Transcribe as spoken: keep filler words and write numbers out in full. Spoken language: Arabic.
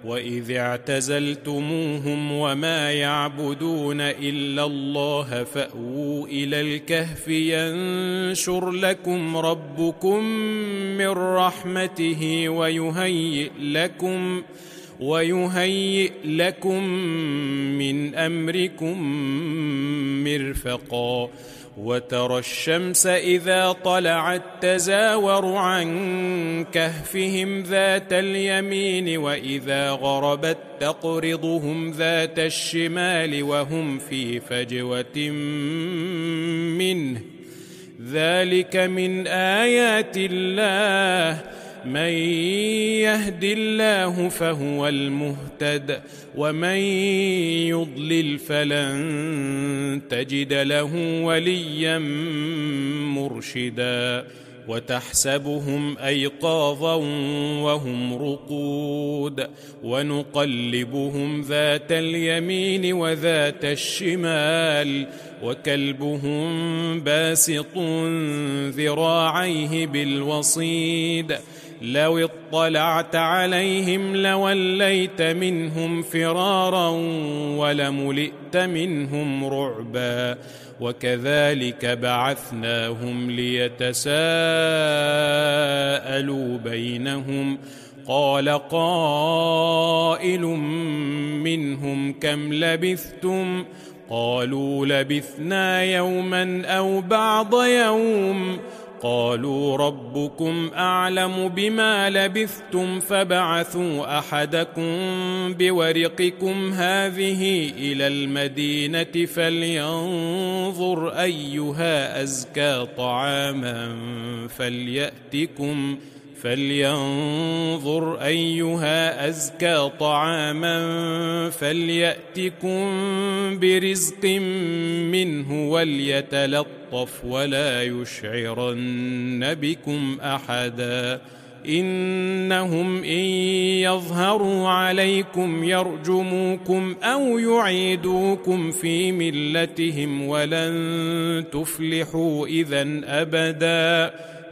وإذ اعتزلتموهم وما يعبدون إلا الله فأووا إلى الكهف ينشر لكم ربكم من رحمته ويهيئ لكم ويهيئ لكم من أمركم مرفقا. وترى الشمس إذا طلعت تزاور عن كهفهم ذات اليمين وإذا غربت تقرضهم ذات الشمال وهم في فجوة منه. ذلك من آيات الله، من يهد الله فهو المهتد ومن يضلل فلن تجد له وليا مرشدا. وتحسبهم أيقاظا وهم رقود ونقلبهم ذات اليمين وذات الشمال وكلبهم باسط ذراعيه بالوصيد. لو اطلعت عليهم لوليت منهم فرارا ولملئت منهم رعبا. وكذلك بعثناهم ليتساءلوا بينهم قال قائل منهم كم لبثتم قالوا لبثنا يوما أو بعض يوم قالوا ربكم أعلم بما لبثتم فابعثوا أحدكم بورقكم هذه إلى المدينة فلينظر أيها أزكى طعاما فليأتكم فلينظر أيها أزكى طعاما فليأتكم برزق منه وليتلطف ولا يشعرن بكم أحدا. إنهم إن يظهروا عليكم يرجموكم أو يعيدوكم في ملتهم ولن تفلحوا إذن أبدا.